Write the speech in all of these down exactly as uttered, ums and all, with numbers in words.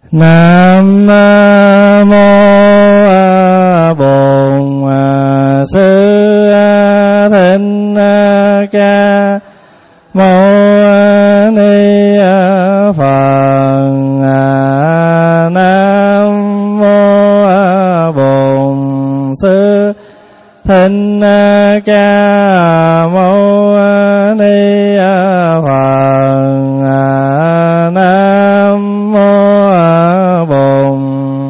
Nam mô Bổn Sư Thích Ca Mâu Ni Phật. Nam mô Bổn Sư Thích Ca Mâu Ni Phật. Nam mô Bổn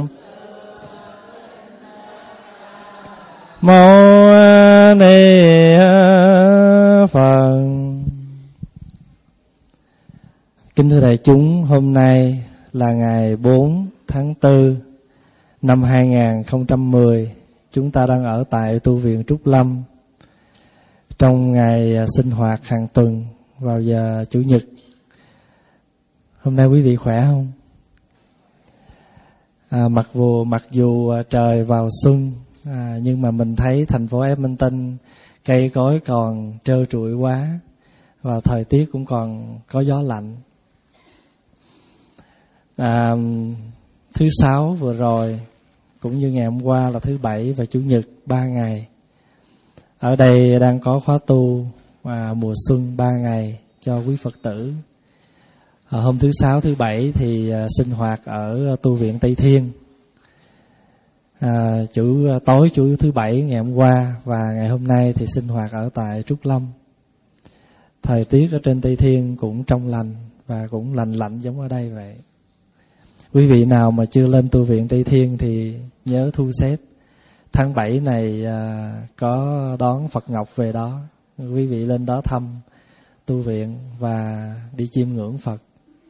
Mâu Ni Phật. Kính thưa đại chúng, hôm nay là ngày bốn tháng tư năm hai nghìn không trăm mười. Chúng ta đang ở tại tu viện Trúc Lâm trong ngày sinh hoạt hàng tuần vào giờ Chủ nhật. Hôm nay quý vị khỏe không? À, mặc dù mặc dù trời vào xuân, à, nhưng mà mình thấy thành phố Edmonton cây cối còn trơ trụi quá và thời tiết cũng còn có gió lạnh. À, thứ sáu vừa rồi cũng như ngày hôm qua là thứ bảy và chủ nhật, ba ngày. Ở đây đang có khóa tu à, mùa xuân ba ngày cho quý Phật tử. À, hôm thứ sáu, thứ bảy thì à, sinh hoạt ở tu viện Tây Thiên. À, chủ tối chủ thứ bảy ngày hôm qua và ngày hôm nay thì sinh hoạt ở tại Trúc Lâm. Thời tiết ở trên Tây Thiên cũng trong lành và cũng lạnh lạnh giống ở đây vậy. Quý vị nào mà chưa lên tu viện Tây Thiên thì nhớ thu xếp. Tháng bảy này à, có đón Phật Ngọc về đó. Quý vị lên đó thăm tu viện và đi chiêm ngưỡng Phật.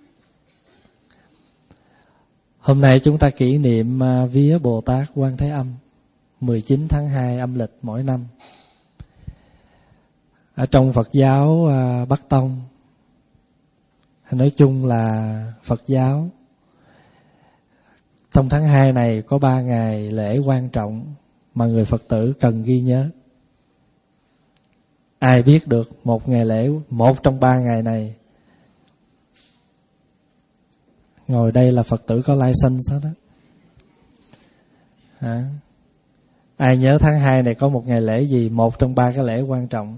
Hôm nay chúng ta kỷ niệm à, vía Bồ Tát Quan Thế Âm mười chín tháng hai âm lịch mỗi năm. Ở trong Phật giáo à, Bắc Tông, nói chung là Phật giáo, trong tháng hai này có ba ngày lễ quan trọng mà người Phật tử cần ghi nhớ. Ai biết được một ngày lễ, một trong ba ngày này, ngồi đây là Phật tử có license hết đó. Hả? Ai nhớ tháng hai này có một ngày lễ gì, một trong ba cái lễ quan trọng?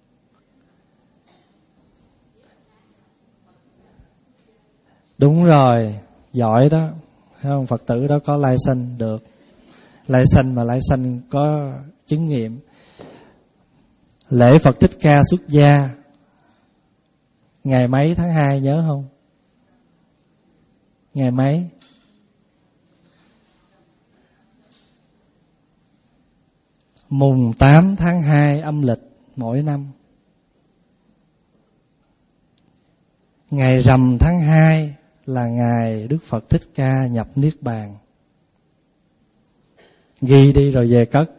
Đúng rồi, giỏi đó. Thấy không? Phật tử đó có license được. License mà license có chứng nghiệm. Lễ Phật Thích Ca xuất gia ngày mấy tháng hai nhớ không? Ngày mấy? Mùng tám tháng hai âm lịch mỗi năm. Ngày rằm tháng hai là ngày Đức Phật Thích Ca nhập Niết Bàn. Ghi đi rồi về cất.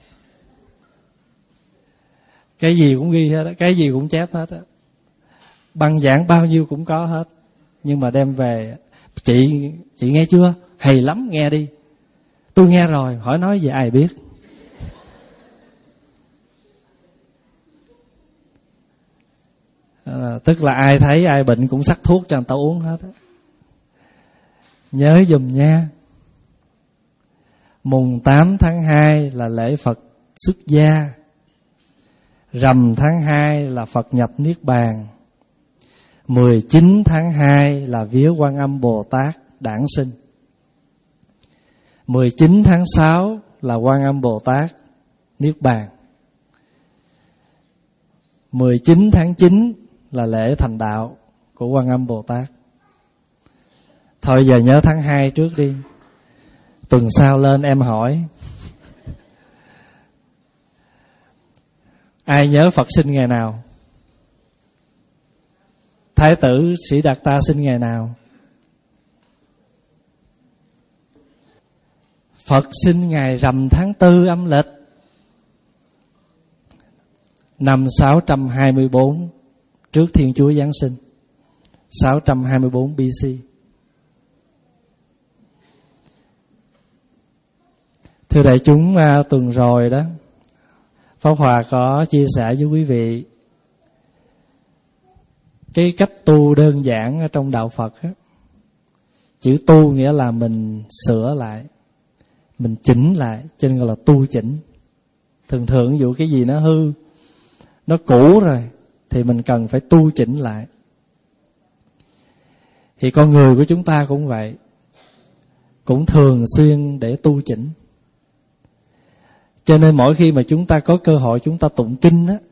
Cái gì cũng ghi hết, cái gì cũng chép hết á. Băng giảng bao nhiêu cũng có hết. Nhưng mà đem về, chị chị nghe chưa? Hay lắm, nghe đi. Tôi nghe rồi, hỏi nói về ai biết. À, tức là ai thấy ai bệnh cũng sắc thuốc cho người ta uống hết á. Nhớ dùm nha. Mùng tám tháng hai là lễ Phật xuất gia. Rằm tháng hai là Phật nhập Niết Bàn. mười chín tháng hai là vía Quan Âm Bồ Tát đản sinh. mười chín tháng sáu là Quan Âm Bồ Tát Niết Bàn. mười chín tháng chín là lễ thành đạo của Quan Âm Bồ Tát. Thôi giờ nhớ tháng hai trước đi. Tuần sau lên em hỏi. Ai nhớ Phật sinh ngày nào? Thái tử Sĩ Đạt Ta sinh ngày nào? Phật sinh ngày rằm tháng tư âm lịch năm sáu trăm hai mươi bốn trước Thiên Chúa Giáng sinh, sáu trăm hai mươi bốn bê xê. Thưa đại chúng, tuần rồi đó, Pháp Hòa có chia sẻ với quý vị cái cách tu đơn giản ở trong đạo Phật á. Chữ tu nghĩa là mình sửa lại, mình chỉnh lại, cho nên gọi là tu chỉnh. Thường thường ví dụ cái gì nó hư, nó cũ rồi thì mình cần phải tu chỉnh lại. Thì con người của chúng ta cũng vậy, cũng thường xuyên để tu chỉnh. Cho nên mỗi khi mà chúng ta có cơ hội chúng ta tụng kinh á,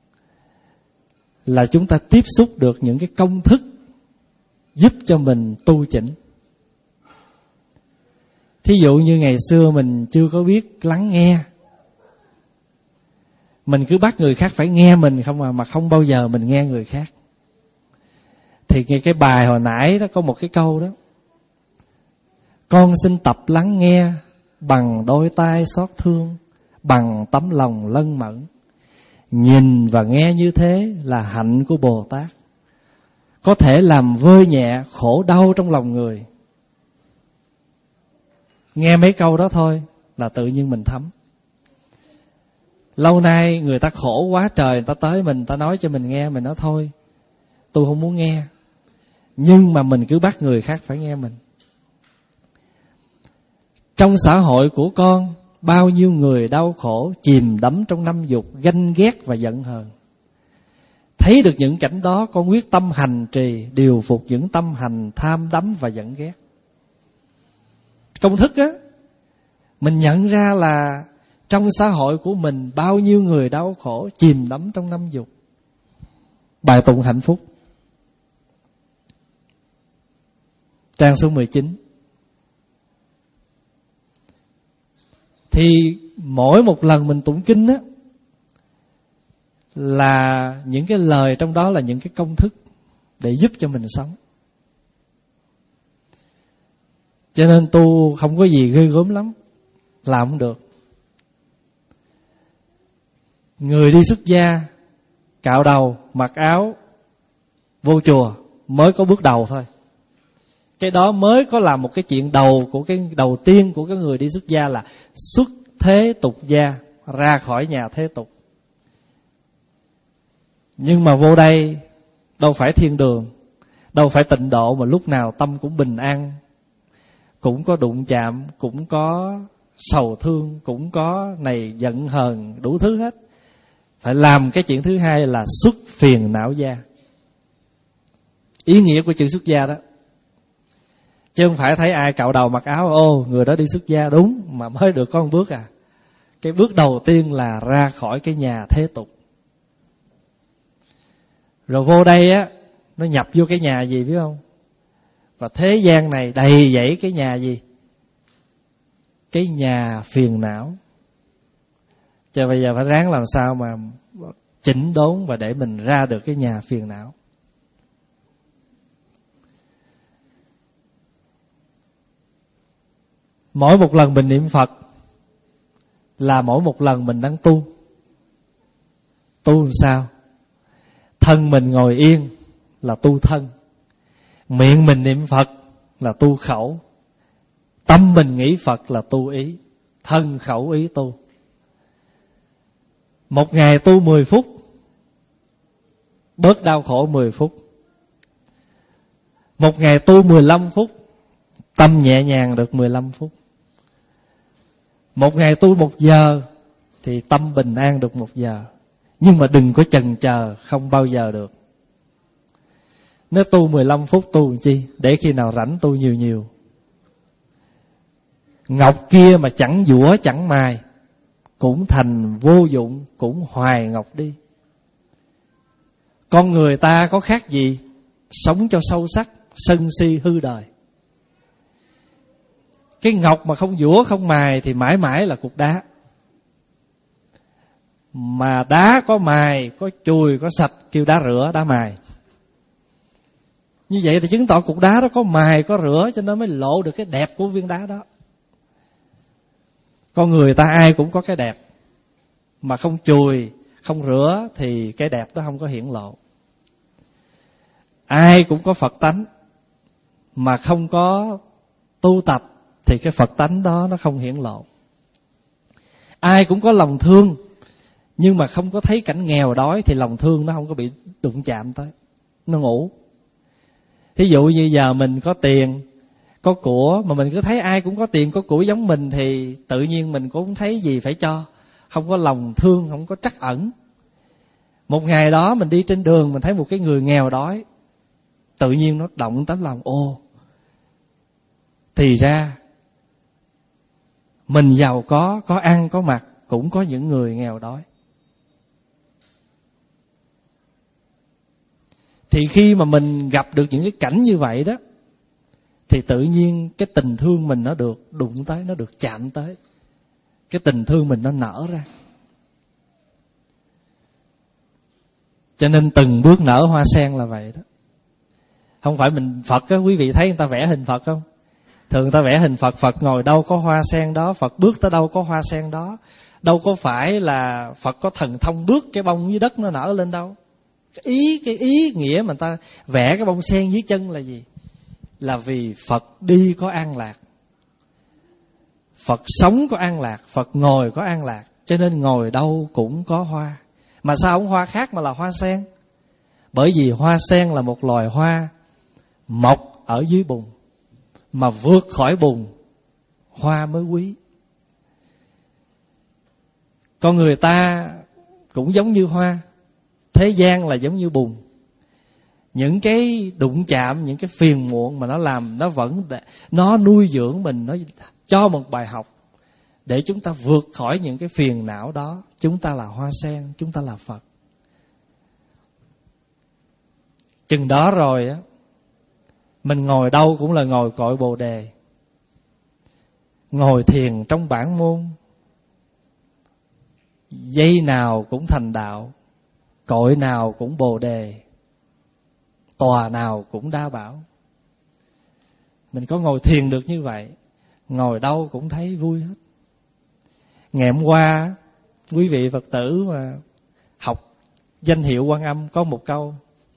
là chúng ta tiếp xúc được những cái công thức giúp cho mình tu chỉnh. Thí dụ như ngày xưa mình chưa có biết lắng nghe, mình cứ bắt người khác phải nghe mình không à, mà không bao giờ mình nghe người khác. Thì cái bài hồi nãy đó có một cái câu đó: con xin tập lắng nghe bằng đôi tai xót thương, bằng tấm lòng lân mẫn. Nhìn và nghe như thế là hạnh của Bồ Tát, có thể làm vơi nhẹ khổ đau trong lòng người. Nghe mấy câu đó thôi là tự nhiên mình thấm. Lâu nay người ta khổ quá trời, người ta tới mình, người ta nói cho mình nghe, mình nói thôi, tôi không muốn nghe. Nhưng mà mình cứ bắt người khác phải nghe mình. Trong xã hội của con, bao nhiêu người đau khổ, chìm đắm trong năm dục, ganh ghét và giận hờn. Thấy được những cảnh đó, con quyết tâm hành trì, điều phục những tâm hành tham đắm và giận ghét. Công thức á, mình nhận ra là trong xã hội của mình bao nhiêu người đau khổ, chìm đắm trong năm dục. Bài tụng hạnh phúc, trang số mười chín. Thì mỗi một lần mình tụng kinh á, là những cái lời trong đó là những cái công thức để giúp cho mình sống. Cho nên tu không có gì ghê gớm lắm, làm không được. Người đi xuất gia, cạo đầu, mặc áo, vô chùa mới có bước đầu thôi. Cái đó mới có là một cái chuyện đầu của cái đầu tiên của cái người đi xuất gia, là xuất thế tục gia, ra khỏi nhà thế tục. Nhưng mà vô đây đâu phải thiên đường, đâu phải tịnh độ mà lúc nào tâm cũng bình an, cũng có đụng chạm, cũng có sầu thương, cũng có này giận hờn, đủ thứ hết. Phải làm cái chuyện thứ hai là xuất phiền não gia. Ý nghĩa của chữ xuất gia đó, chứ không phải thấy ai cạo đầu mặc áo, ô người đó đi xuất gia đúng, mà mới được có một bước à. Cái bước đầu tiên là ra khỏi cái nhà thế tục. Rồi vô đây á, nó nhập vô cái nhà gì biết không? Và thế gian này đầy dẫy cái nhà gì? Cái nhà phiền não. Cho bây giờ phải ráng làm sao mà chỉnh đốn và để mình ra được cái nhà phiền não. Mỗi một lần mình niệm Phật là mỗi một lần mình đang tu. Tu làm sao? Thân mình ngồi yên là tu thân, miệng mình niệm Phật là tu khẩu, tâm mình nghĩ Phật là tu ý. Thân khẩu ý tu. Một ngày tu mười phút, bớt đau khổ mười phút. Một ngày tu mười lăm phút, tâm nhẹ nhàng được mười lăm phút. Một ngày tu một giờ thì tâm bình an được một giờ. Nhưng mà đừng có chần chờ, không bao giờ được. Nếu tu mười lăm phút tu làm chi? Để khi nào rảnh tu nhiều nhiều. Ngọc kia mà chẳng dũa chẳng mài, cũng thành vô dụng, cũng hoài ngọc đi. Con người ta có khác gì? Sống cho sâu sắc, sân si hư đời. Cái ngọc mà không dũa không mài thì mãi mãi là cục đá. Mà đá có mài, có chùi, có sạch, kêu đá rửa, đá mài. Như vậy thì chứng tỏ cục đá đó có mài, có rửa, cho nó mới lộ được cái đẹp của viên đá đó. Con người ta ai cũng có cái đẹp, mà không chùi, không rửa thì cái đẹp đó không có hiển lộ. Ai cũng có Phật tánh, mà không có tu tập thì cái Phật tánh đó nó không hiển lộ. Ai cũng có lòng thương, nhưng mà không có thấy cảnh nghèo đói thì lòng thương nó không có bị đụng chạm tới, nó ngủ. Thí dụ như giờ mình có tiền, có của, mà mình cứ thấy ai cũng có tiền có của giống mình thì tự nhiên mình cũng không thấy gì phải cho, không có lòng thương, không có trắc ẩn. Một ngày đó mình đi trên đường, mình thấy một cái người nghèo đói, tự nhiên nó động tấm lòng, ồ, thì ra mình giàu có, có ăn có mặc, cũng có những người nghèo đói. Thì khi mà mình gặp được những cái cảnh như vậy đó, thì tự nhiên cái tình thương mình nó được đụng tới, nó được chạm tới. Cái tình thương mình nó nở ra. Cho nên từng bước nở hoa sen là vậy đó. Không phải mình Phật á, quý vị thấy người ta vẽ hình Phật không? Thường người ta vẽ hình Phật, Phật ngồi đâu có hoa sen đó, Phật bước tới đâu có hoa sen đó. Đâu có phải là Phật có thần thông bước cái bông dưới đất nó nở lên đâu. Cái ý, cái ý nghĩa mà người ta vẽ cái bông sen dưới chân là gì? Là vì Phật đi có an lạc, Phật sống có an lạc, Phật ngồi có an lạc. Cho nên ngồi đâu cũng có hoa. Mà sao không hoa khác mà là hoa sen? Bởi vì hoa sen là một loài hoa mọc ở dưới bùn, mà vượt khỏi bùn hoa mới quý. Con người ta cũng giống như hoa, thế gian là giống như bùn. Những cái đụng chạm, những cái phiền muộn mà nó làm, nó vẫn nó nuôi dưỡng mình, nó cho một bài học để chúng ta vượt khỏi những cái phiền não đó. Chúng ta là hoa sen, chúng ta là Phật. Chừng đó rồi á, mình ngồi đâu cũng là ngồi cội Bồ Đề. Ngồi thiền trong bản môn, giây nào cũng thành đạo, cội nào cũng Bồ Đề, tòa nào cũng đa bảo. Mình có ngồi thiền được như vậy, ngồi đâu cũng thấy vui hết. Ngày hôm qua, quý vị Phật tử mà học danh hiệu Quan Âm có một câu: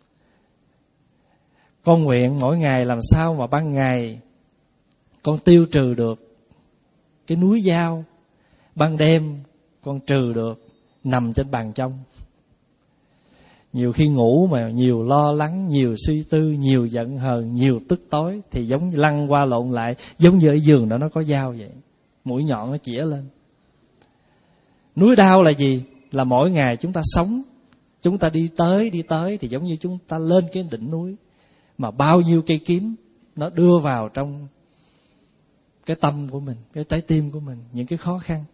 con nguyện mỗi ngày làm sao mà ban ngày con tiêu trừ được cái núi dao, ban đêm con trừ được nằm trên bàn trong. Nhiều khi ngủ mà nhiều lo lắng, nhiều suy tư, nhiều giận hờn, nhiều tức tối, thì giống như lăn qua lộn lại, giống như ở giường đó nó có dao vậy, mũi nhọn nó chĩa lên. Núi đau là gì? Là mỗi ngày chúng ta sống, chúng ta đi tới đi tới thì giống như chúng ta lên cái đỉnh núi, mà bao nhiêu cây kiếm nó đưa vào trong cái tâm của mình, cái trái tim của mình, những cái khó khăn.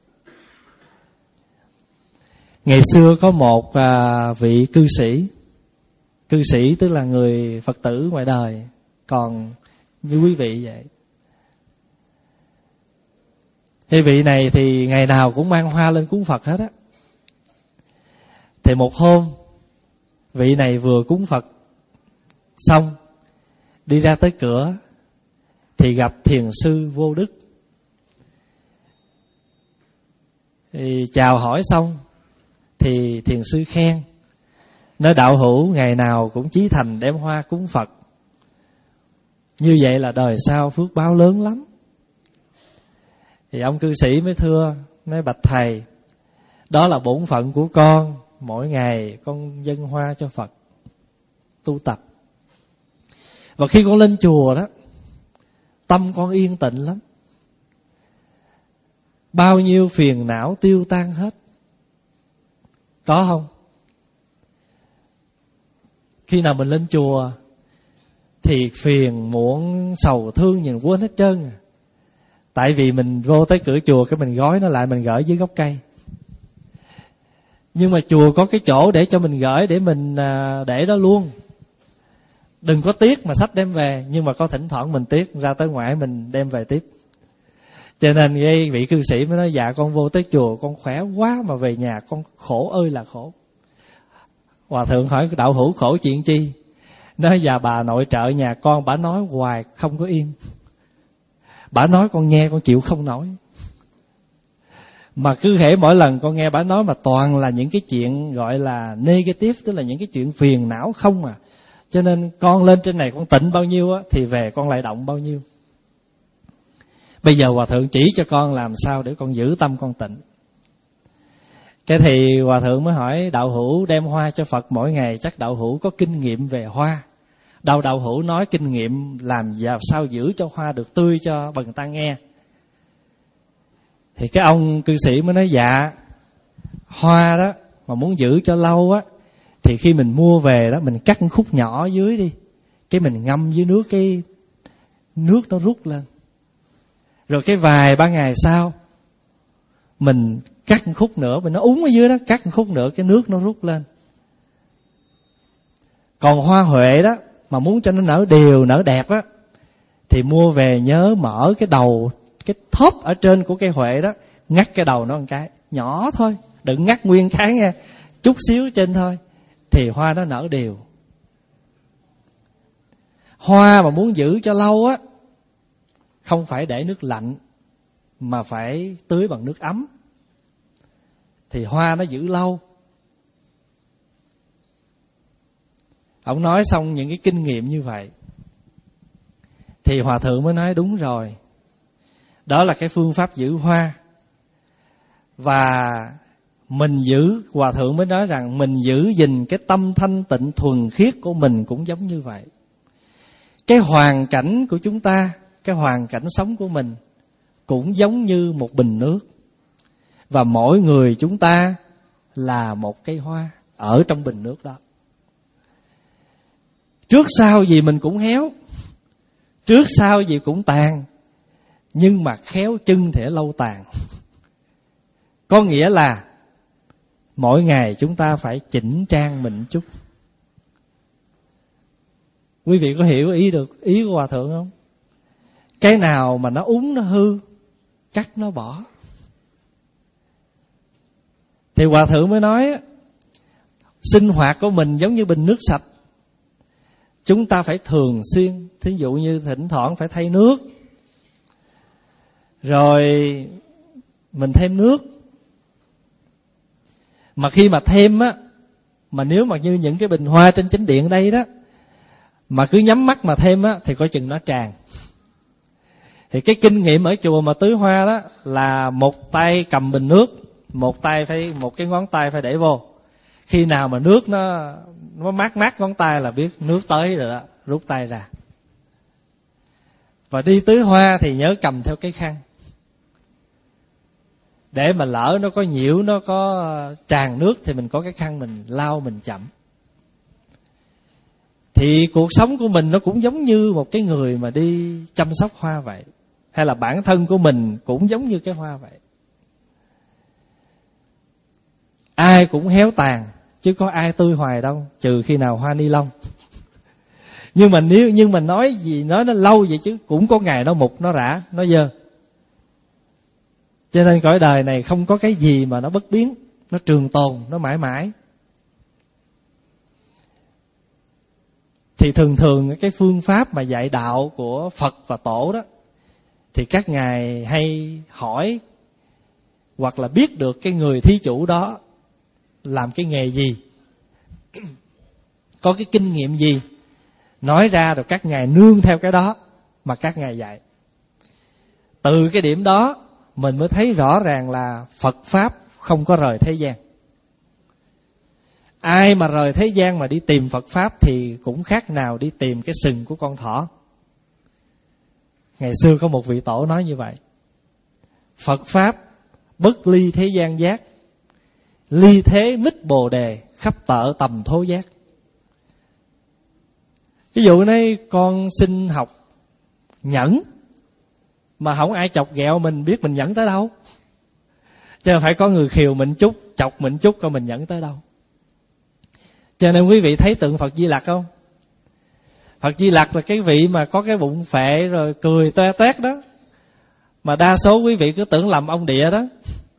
Ngày xưa có một à, vị cư sĩ, cư sĩ tức là người Phật tử ngoài đời, còn như quý vị vậy. Thì vị này thì ngày nào cũng mang hoa lên cúng Phật hết á. Thì một hôm, vị này vừa cúng Phật xong, đi ra tới cửa thì gặp thiền sư Vô Đức. Thì chào hỏi xong thì thiền sư khen, nói đạo hữu ngày nào cũng chí thành đem hoa cúng Phật, như vậy là đời sau phước báo lớn lắm. Thì ông cư sĩ mới thưa, nói bạch thầy, đó là bổn phận của con, mỗi ngày con dâng hoa cho Phật tu tập. Và khi con lên chùa đó, tâm con yên tịnh lắm, bao nhiêu phiền não tiêu tan hết. Có không? Khi nào mình lên chùa thì phiền muộn sầu thương nhìn quên hết trơn à. Tại vì mình vô tới cửa chùa, cái mình gói nó lại, mình gửi dưới gốc cây. Nhưng mà chùa có cái chỗ để cho mình gửi, để mình để đó luôn. Đừng có tiếc mà xách đem về. Nhưng mà có thỉnh thoảng mình tiếc, ra tới ngoại mình đem về tiếp. Cho nên cái vị cư sĩ mới nói, dạ con vô tới chùa con khỏe quá, mà về nhà con khổ ơi là khổ. Hòa thượng hỏi đạo hữu khổ chuyện chi? Nói dạ bà nội trợ nhà con, bà nói hoài không có yên. Bà nói con nghe con chịu không nổi. Mà cứ hễ mỗi lần con nghe bà nói mà toàn là những cái chuyện gọi là negative, tức là những cái chuyện phiền não không à. Cho nên con lên trên này con tịnh bao nhiêu á, thì về con lại động bao nhiêu. Bây giờ Hòa thượng chỉ cho con làm sao để con giữ tâm con tịnh. Cái thì Hòa thượng mới hỏi đạo hữu đem hoa cho Phật mỗi ngày, chắc đạo hữu có kinh nghiệm về hoa. Đâu Đạo Hữu nói kinh nghiệm làm sao giữ cho hoa được tươi cho Bần Tăng nghe. Thì cái ông cư sĩ mới nói dạ, hoa đó mà muốn giữ cho lâu á, thì khi mình mua về đó, mình cắt một khúc nhỏ dưới đi, cái mình ngâm dưới nước, cái nước nó rút lên. Rồi cái vài ba ngày sau mình cắt một khúc nữa, mình nó úng ở dưới đó, cắt một khúc nữa cái nước nó rút lên. Còn hoa huệ đó mà muốn cho nó nở đều, nở đẹp á, thì mua về nhớ mở cái đầu, cái thóp ở trên của cây huệ đó, ngắt cái đầu nó một cái nhỏ thôi, đừng ngắt nguyên cái nha, chút xíu trên thôi, thì hoa nó nở đều. Hoa mà muốn giữ cho lâu á, không phải để nước lạnh, mà phải tưới bằng nước ấm, thì hoa nó giữ lâu. Ông nói xong những cái kinh nghiệm như vậy, thì Hòa Thượng mới nói đúng rồi, đó là cái phương pháp giữ hoa. Và mình giữ, Hòa Thượng mới nói rằng mình giữ gìn cái tâm thanh tịnh thuần khiết của mình cũng giống như vậy. Cái hoàn cảnh của chúng ta, cái hoàn cảnh sống của mình cũng giống như một bình nước. Và mỗi người chúng ta là một cây hoa ở trong bình nước đó. Trước sau gì mình cũng héo, trước sau gì cũng tàn, nhưng mà khéo chân thể lâu tàn. Có nghĩa là mỗi ngày chúng ta phải chỉnh trang mình chút. Quý vị có hiểu ý được ý của Hòa Thượng không? Cái nào mà nó úng, nó hư, cắt nó bỏ. Thì Hòa Thượng mới nói, sinh hoạt của mình giống như bình nước sạch. Chúng ta phải thường xuyên, thí dụ như thỉnh thoảng phải thay nước, rồi mình thêm nước. Mà khi mà thêm á, mà nếu mà như những cái bình hoa trên chánh điện đây đó, mà cứ nhắm mắt mà thêm á, thì coi chừng nó tràn. Thì cái kinh nghiệm ở chùa mà tưới hoa đó là một tay cầm bình nước, một tay phải một cái ngón tay phải để vô. Khi nào mà nước nó nó mát mát ngón tay là biết nước tới rồi đó, rút tay ra. Và đi tưới hoa thì nhớ cầm theo cái khăn, để mà lỡ nó có nhiễu, nó có tràn nước thì mình có cái khăn mình lau, mình chậm. Thì cuộc sống của mình nó cũng giống như một cái người mà đi chăm sóc hoa vậy. Hay là bản thân của mình cũng giống như cái hoa vậy. Ai cũng héo tàn, chứ có ai tươi hoài đâu, trừ khi nào hoa ni lông. Nhưng mà nếu nhưng mà nói gì nói nó lâu vậy chứ cũng có ngày nó mục, nó rã, nó dơ. Cho nên cõi đời này không có cái gì mà nó bất biến, nó trường tồn, nó mãi mãi. Thì thường thường cái phương pháp mà dạy đạo của Phật và Tổ đó, thì các ngài hay hỏi hoặc là biết được cái người thí chủ đó làm cái nghề gì, có cái kinh nghiệm gì, nói ra rồi các ngài nương theo cái đó mà các ngài dạy. Từ cái điểm đó mình mới thấy rõ ràng là Phật Pháp không có rời thế gian. Ai mà rời thế gian mà đi tìm Phật Pháp thì cũng khác nào đi tìm cái sừng của con thỏ. Ngày xưa có một vị tổ nói như vậy: Phật Pháp bất ly thế gian giác, ly thế mít bồ đề, khắp tợ tầm thố giác. Ví dụ này con xin học nhẫn, mà không ai chọc ghẹo mình, biết mình nhẫn tới đâu. Cho nên phải có người khiều mình chút, chọc mình chút coi mình nhẫn tới đâu. Cho nên quý vị thấy tượng Phật Di Lặc không? Phật Di Lặc là cái vị mà có cái bụng phệ rồi cười toe toét đó, mà đa số quý vị cứ tưởng lầm ông Địa đó.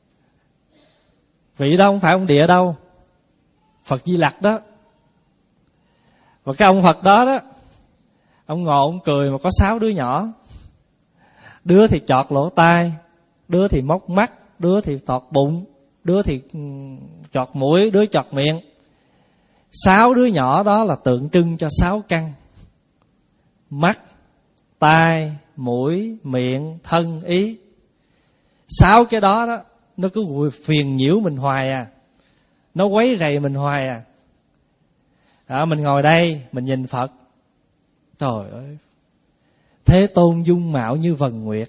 Vị đó không phải ông Địa đâu, Phật Di Lặc đó. Và cái ông Phật đó đó, ông ngồi ông cười mà có sáu đứa nhỏ. Đứa thì chọt lỗ tai, đứa thì móc mắt, đứa thì tọt bụng, đứa thì chọt mũi, đứa chọt miệng. Sáu đứa nhỏ đó là tượng trưng cho sáu căn: mắt, tai, mũi, miệng, thân, ý. Sáu cái đó đó nó cứ phiền nhiễu mình hoài à, nó quấy rầy mình hoài à. Đó, mình ngồi đây mình nhìn Phật, Trời ơi, Thế Tôn dung mạo như vầng nguyệt,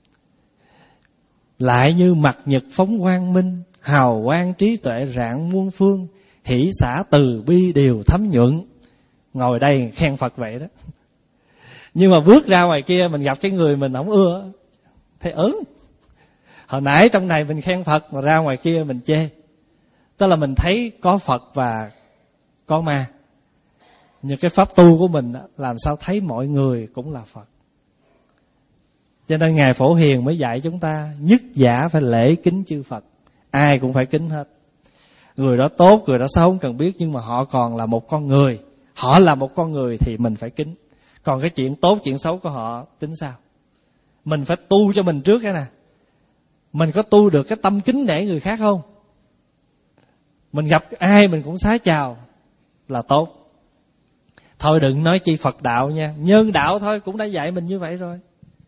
lại như mặt nhật phóng quang minh, hào quang trí tuệ rạng muôn phương, hỷ xả từ bi đều thấm nhuận. Ngồi đây khen Phật vậy đó. Nhưng mà bước ra ngoài kia mình gặp cái người mình không ưa, thấy ớn. Hồi nãy trong này mình khen Phật, mà ra ngoài kia mình chê. Tức là mình thấy có Phật và có ma. Nhưng cái pháp tu của mình làm sao thấy mọi người cũng là Phật. Cho nên Ngài Phổ Hiền mới dạy chúng ta nhất giả phải lễ kính chư Phật. Ai cũng phải kính hết. Người đó tốt, người đó xấu không cần biết, nhưng mà họ còn là một con người. Họ là một con người thì mình phải kính. Còn cái chuyện tốt, chuyện xấu của họ tính sao? Mình phải tu cho mình trước cái nè. Mình có tu được cái tâm kính nể người khác không? Mình gặp ai mình cũng xá chào là tốt. Thôi đừng nói chi Phật đạo nha, nhân đạo thôi cũng đã dạy mình như vậy rồi.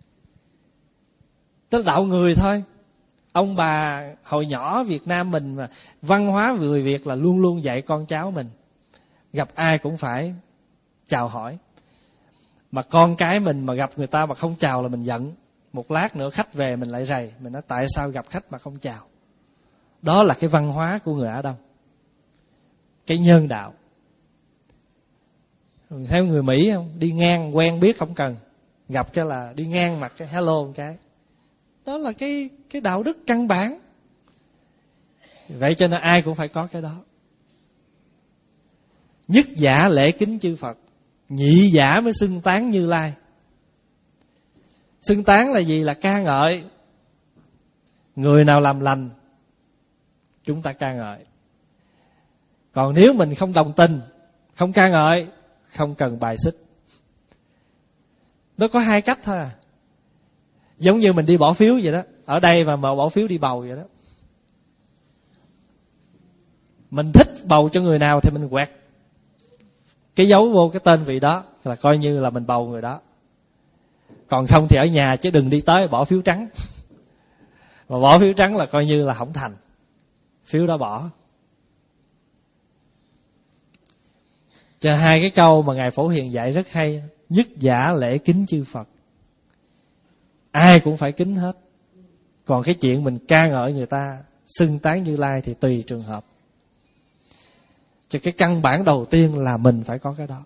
Tức đạo người thôi. Ông bà hồi nhỏ Việt Nam mình mà văn hóa người Việt là luôn luôn dạy con cháu mình gặp ai cũng phải chào hỏi. Mà con cái mình mà gặp người ta mà không chào là mình giận. Một lát nữa khách về mình lại rầy, mình nói tại sao gặp khách mà không chào. Đó là cái văn hóa của người Á Đông, cái nhân đạo. Theo người Mỹ không, đi ngang quen biết không cần, gặp cái là đi ngang mặt cái hello một cái. Đó là cái cái đạo đức căn bản. Vậy cho nên ai cũng phải có cái đó. Nhất giả lễ kính chư Phật, nhị giả mới xưng tán Như Lai. Xưng tán là gì? Là ca ngợi. Người nào làm lành chúng ta ca ngợi. Còn nếu mình không đồng tình, không ca ngợi, không cần bài xích. Nó có hai cách thôi à. Giống như mình đi bỏ phiếu vậy đó. Ở đây mà mà bỏ phiếu đi bầu vậy đó. Mình thích bầu cho người nào thì mình quẹt cái dấu vô cái tên vị đó, là coi như là mình bầu người đó. Còn không thì ở nhà chứ đừng đi tới bỏ phiếu trắng. Mà bỏ phiếu trắng là coi như là không thành, phiếu đó bỏ. Cho hai cái câu mà Ngài Phổ Hiền dạy rất hay. Nhất giả lễ kính chư Phật, ai cũng phải kính hết. Còn cái chuyện mình ca ngợi người ta, xưng tán Như Lai thì tùy trường hợp. Cho cái căn bản đầu tiên là mình phải có cái đó.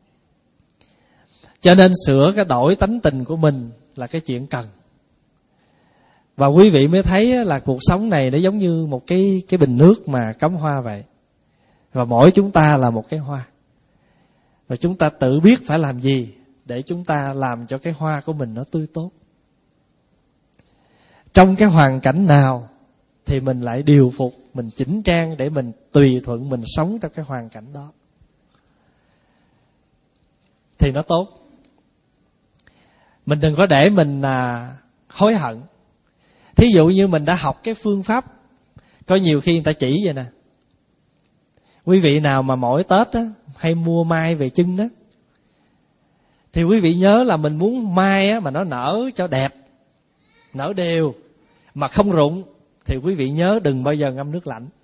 Cho nên sửa cái đổi tánh tình của mình là cái chuyện cần. Và quý vị mới thấy là cuộc sống này nó giống như một cái, cái bình nước mà cắm hoa vậy. Và mỗi chúng ta là một cái hoa. Và chúng ta tự biết phải làm gì để chúng ta làm cho cái hoa của mình nó tươi tốt. Trong cái hoàn cảnh nào thì mình lại điều phục, mình chỉnh trang để mình tùy thuận mình sống trong cái hoàn cảnh đó thì nó tốt. Mình đừng có để mình à, hối hận. Thí dụ như mình đã học cái phương pháp, có nhiều khi người ta chỉ vậy nè. Quý vị nào mà mỗi Tết á, hay mua mai về chưng đó, thì quý vị nhớ là mình muốn mai á, mà nó nở cho đẹp, nở đều, mà không rụng, thì quý vị nhớ đừng bao giờ ngâm nước lạnh.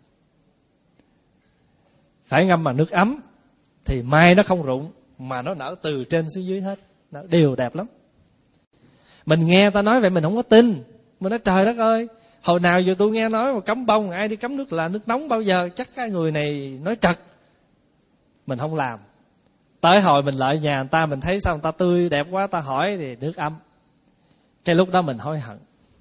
Phải ngâm bằng nước ấm, thì mai nó không rụng, mà nó nở từ trên xuống dưới hết, nở đều đẹp lắm. Mình nghe ta nói vậy mình không có tin. Mình nói trời đất ơi, hồi nào giờ tôi nghe nói mà cắm bông, ai đi cắm nước là nước nóng bao giờ, chắc cái người này nói trật. Mình không làm. Tới hồi mình lại nhà người ta, mình thấy sao người ta tươi đẹp quá, ta hỏi thì nước ấm. Cái lúc đó mình hối hận.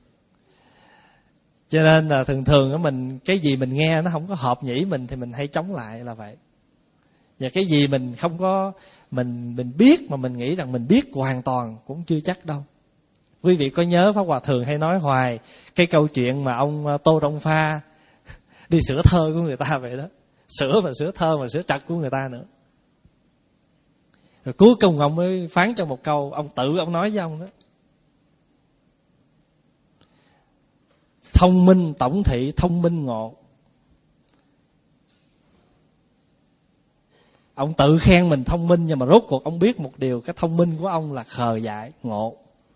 Cho nên là thường thường mình cái gì mình nghe nó không có hợp nhĩ mình thì mình hay chống lại là vậy. Và cái gì mình không có mình mình biết mà mình nghĩ rằng mình biết hoàn toàn cũng chưa chắc đâu. Quý vị có nhớ Pháp Hòa thường hay nói hoài cái câu chuyện mà ông Tô Đông Pha đi sửa thơ của người ta vậy đó. Sửa mà sửa thơ mà sửa trật của người ta nữa. Rồi cuối cùng ông mới phán cho một câu, ông tự ông nói với ông đó. Thông minh tổng thị thông minh ngộ. Ông tự khen mình thông minh, nhưng mà rốt cuộc ông biết một điều, cái thông minh của ông là khờ dại, ngộ.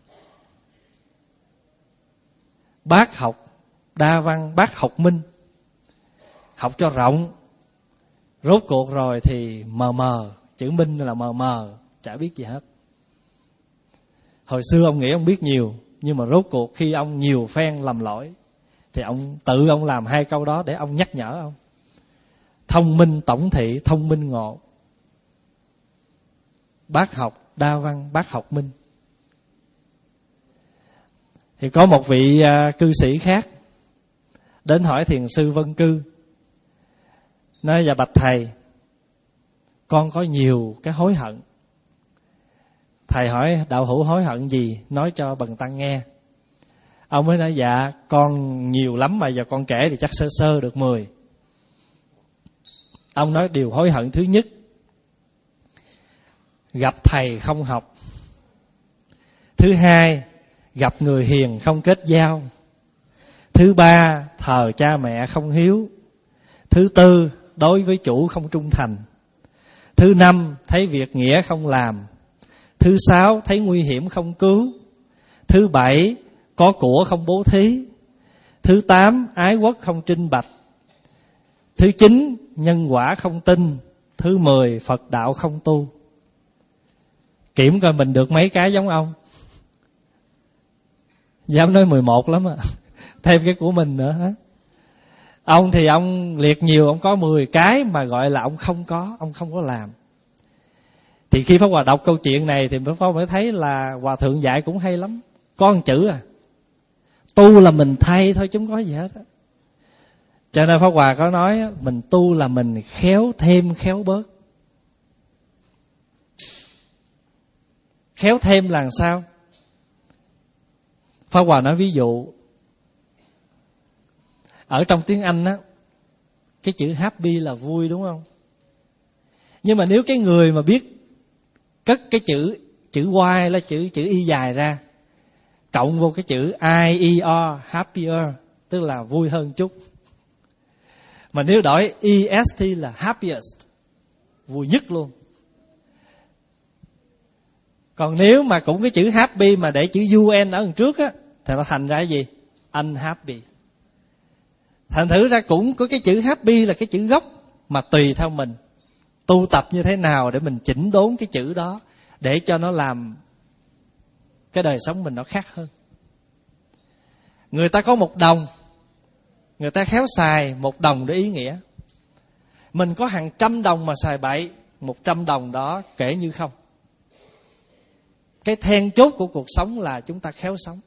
Bác học đa văn, bác học minh, học cho rộng. Rốt cuộc rồi thì mờ mờ, chữ minh là mờ mờ, chả biết gì hết. Hồi xưa ông nghĩ ông biết nhiều, nhưng mà rốt cuộc khi ông nhiều phen lầm lỗi thì ông tự ông làm hai câu đó để ông nhắc nhở ông. Thông minh tổng thị, thông minh ngộ. Bác học đa văn, bác học minh. Thì có một vị uh, cư sĩ khác đến hỏi thiền sư Vân Cư, nói: dạ bạch thầy, con có nhiều cái hối hận. Thầy hỏi: đạo hữu hối hận gì, nói cho bần tăng nghe. Ông mới nói: dạ con nhiều lắm mà giờ con kể thì chắc sơ sơ được mười. Ông nói: điều hối hận thứ nhất, gặp thầy không học. Thứ hai, gặp người hiền không kết giao. Thứ ba, thờ cha mẹ không hiếu. Thứ tư, đối với chủ không trung thành. Thứ năm, thấy việc nghĩa không làm. Thứ sáu, thấy nguy hiểm không cứu. Thứ bảy, có của không bố thí. Thứ tám, ái quốc không trinh bạch. Thứ chín, nhân quả không tin. Thứ mười, Phật đạo không tu. Kiểm coi mình được mấy cái giống ông. Dám nói mười một lắm à. Thêm cái của mình nữa hả? Ông thì ông liệt nhiều, ông có mười cái mà gọi là ông không có, ông không có làm. Thì khi Pháp Hòa đọc câu chuyện này thì Pháp Hòa mới thấy là Hòa Thượng dạy cũng hay lắm. Có một chữ à, tu là mình thay thôi chứ không có gì hết á. Cho nên Pháp Hòa có nói mình tu là mình khéo thêm khéo bớt. Khéo thêm là sao? Pháp Hòa nói ví dụ, ở trong tiếng Anh á, cái chữ happy là vui đúng không? Nhưng mà nếu cái người mà biết cất cái chữ chữ Y là chữ chữ y dài ra, cộng vô cái chữ I E R, happier, tức là vui hơn chút. Mà nếu đổi E S T là happiest, vui nhất luôn. Còn nếu mà cũng cái chữ happy mà để chữ U N ở đằng trước á, thì nó thành ra cái gì? Unhappy. Thành thử ra cũng có cái chữ happy là cái chữ gốc, mà tùy theo mình tu tập như thế nào để mình chỉnh đốn cái chữ đó, để cho nó làm cái đời sống mình nó khác hơn. Người ta có một đồng, người ta khéo xài một đồng để ý nghĩa. Mình có hàng trăm đồng mà xài bậy, một trăm đồng đó kể như không. Cái then chốt của cuộc sống là chúng ta khéo sống.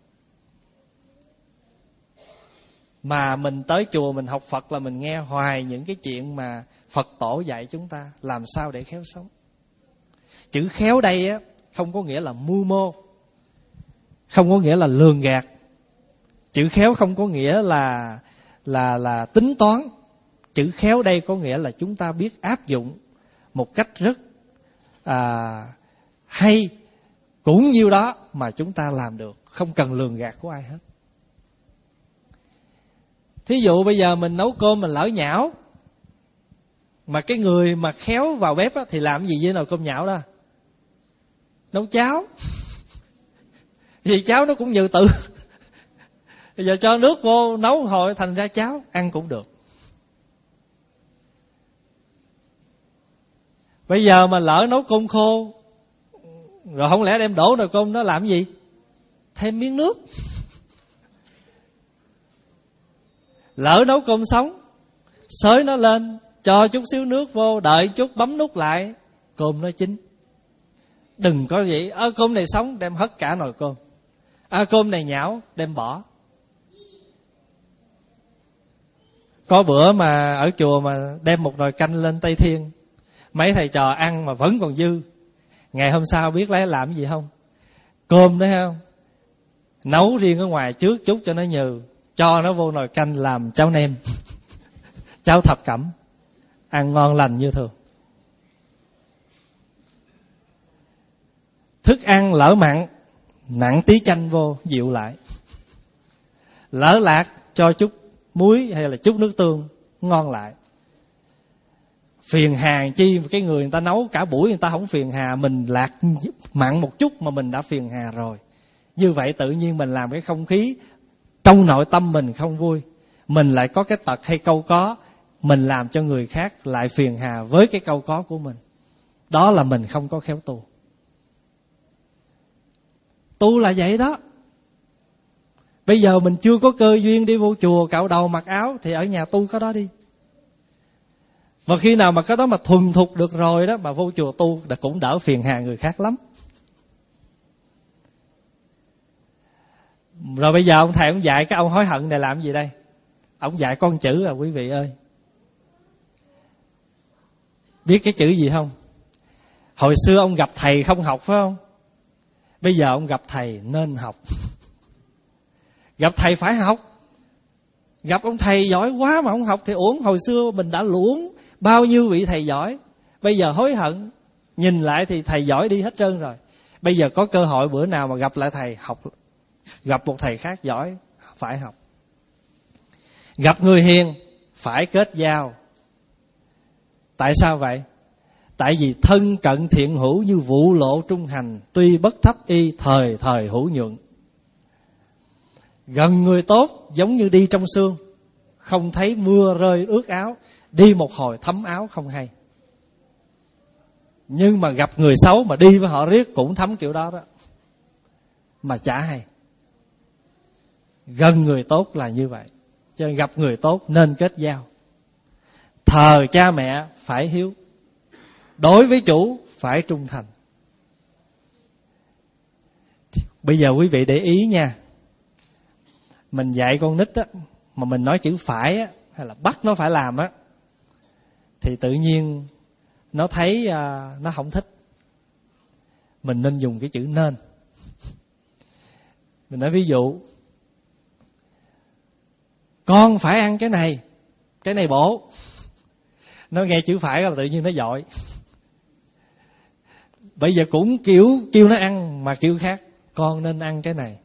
Mà mình tới chùa mình học Phật là mình nghe hoài những cái chuyện mà Phật tổ dạy chúng ta làm sao để khéo sống. Chữ khéo đây á không có nghĩa là mưu mô, không có nghĩa là lường gạt. Chữ khéo không có nghĩa là là là tính toán. Chữ khéo đây có nghĩa là chúng ta biết áp dụng một cách rất à, hay, cũng nhiêu đó mà chúng ta làm được, không cần lường gạt của ai hết. Thí dụ bây giờ mình nấu cơm mình lỡ nhão, mà cái người mà khéo vào bếp á, thì làm gì với nồi cơm nhão đó? Nấu cháo. Vì cháo nó cũng như tự. Bây giờ cho nước vô nấu hồi thành ra cháo, ăn cũng được. Bây giờ mà lỡ nấu cơm khô, rồi không lẽ đem đổ nồi cơm đó làm gì? Thêm miếng nước. Lỡ nấu cơm sống, xới nó lên, cho chút xíu nước vô, đợi chút bấm nút lại, cơm nó chín. Đừng có vậy, ơ cơm này sống đem hất cả nồi cơm, à, cơm này nhão đem bỏ. Có bữa mà ở chùa mà đem một nồi canh lên Tây Thiên, mấy thầy trò ăn mà vẫn còn dư. Ngày hôm sau biết lấy làm gì không? Cơm đấy không? Nấu riêng ở ngoài trước chút cho nó nhừ, cho nó vô nồi canh làm cháo nem, cháo thập cẩm, ăn ngon lành như thường. Thức ăn lỡ mặn, nặng tí chanh vô dịu lại. Lỡ lạc cho chút muối hay là chút nước tương ngon lại. Phiền hà chi, cái người người ta nấu cả buổi người ta không phiền hà, mình lạc mặn một chút mà mình đã phiền hà rồi. Như vậy tự nhiên mình làm cái không khí trong nội tâm mình không vui. Mình lại có cái tật hay câu có, mình làm cho người khác lại phiền hà với cái câu có của mình. Đó là mình không có khéo tu. Tu là vậy đó. Bây giờ mình chưa có cơ duyên đi vô chùa cạo đầu mặc áo thì ở nhà tu cái đó đi. Mà khi nào mà cái đó mà thuần thục được rồi đó, mà vô chùa tu là cũng đỡ phiền hà người khác lắm. Rồi bây giờ ông thầy ông dạy cái ông hối hận này làm gì đây? Ông dạy con chữ à quý vị ơi. Biết cái chữ gì không? Hồi xưa ông gặp thầy không học phải không? Bây giờ ông gặp thầy nên học. Gặp thầy phải học. Gặp ông thầy giỏi quá mà không học thì uổng. Hồi xưa mình đã luống bao nhiêu vị thầy giỏi. Bây giờ hối hận. Nhìn lại thì thầy giỏi đi hết trơn rồi. Bây giờ có cơ hội bữa nào mà gặp lại thầy học. Gặp một thầy khác giỏi phải học. Gặp người hiền phải kết giao. Tại sao vậy? Tại vì thân cận thiện hữu như vụ lộ trung hành, tuy bất thấp y thời thời hữu nhuận. Gần người tốt giống như đi trong sương, không thấy mưa rơi ướt áo, đi một hồi thấm áo không hay. Nhưng mà gặp người xấu mà đi với họ riết cũng thấm kiểu đó đó, mà chả hay. Gần người tốt là như vậy. Cho nên gặp người tốt nên kết giao. Thờ cha mẹ phải hiếu. Đối với chủ phải trung thành. Bây giờ quý vị để ý nha. Mình dạy con nít á, mà mình nói chữ phải á, hay là bắt nó phải làm á, thì tự nhiên nó thấy à, nó không thích. Mình nên dùng cái chữ nên. Mình nói ví dụ, con phải ăn cái này, cái này bổ. Nó nghe chữ phải là tự nhiên nó dội. Bây giờ cũng kiểu kêu nó ăn mà kêu khác. Con nên ăn cái này.